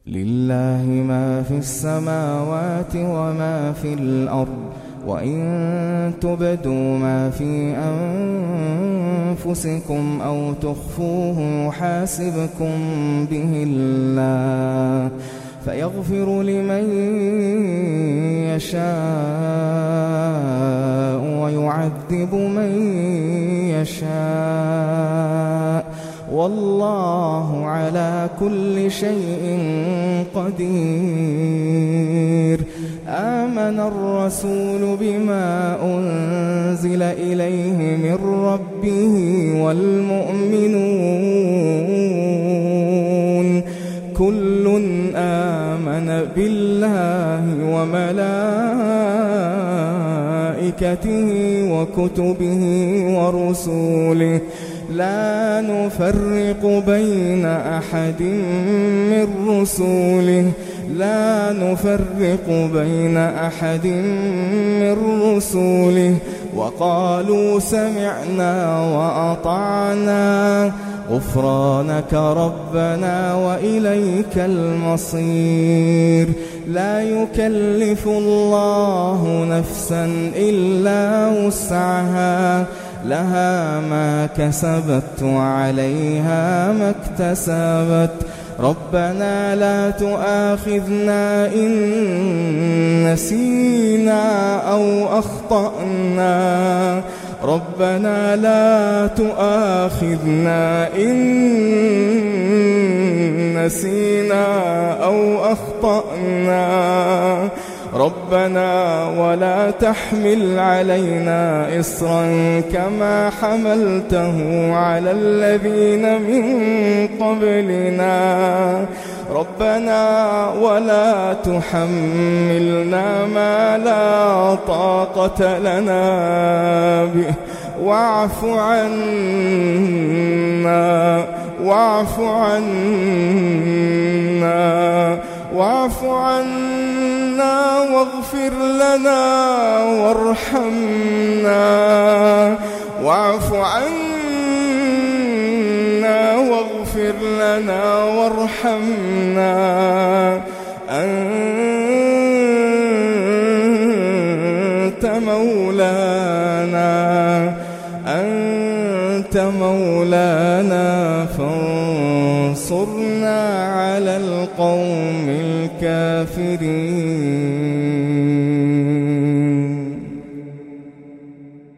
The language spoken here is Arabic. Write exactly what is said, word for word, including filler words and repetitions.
لله ما في السماوات وما في الأرض وإن تبدوا ما في أنفسكم أو تخفوه يحاسبكم به الله فيغفر لمن يشاء ويعذب من يشاء والله على كل شيء قدير. آمن الرسول بما أنزل إليه من ربه والمؤمنون كل آمن بالله وملائكته وكتبه ورسوله لا نفرق بين أحد من رسله لا نفرق بين أحد من رسله وقالوا سمعنا وأطعنا غفرانك ربنا وإليك المصير. لا يكلف الله نفسا إلا وسعها لها ما كسبت وعليها ما اكتسبت ربنا لا تؤاخذنا إن نسينا أو أخطأنا ربنا لا تؤاخذنا إن نسينا أو أخطأنا ربنا ولا تحمل علينا إصرا كما حملته على الذين من قبلنا ربنا ولا تحملنا ما لا طاقة لنا به واعف عنا واعف عنا واعف عنا واغفر لنا وارحمنا واعف عنا واغفر لنا وارحمنا أنت مولانا أنت مولانا فانصرنا على القوم الكافرين.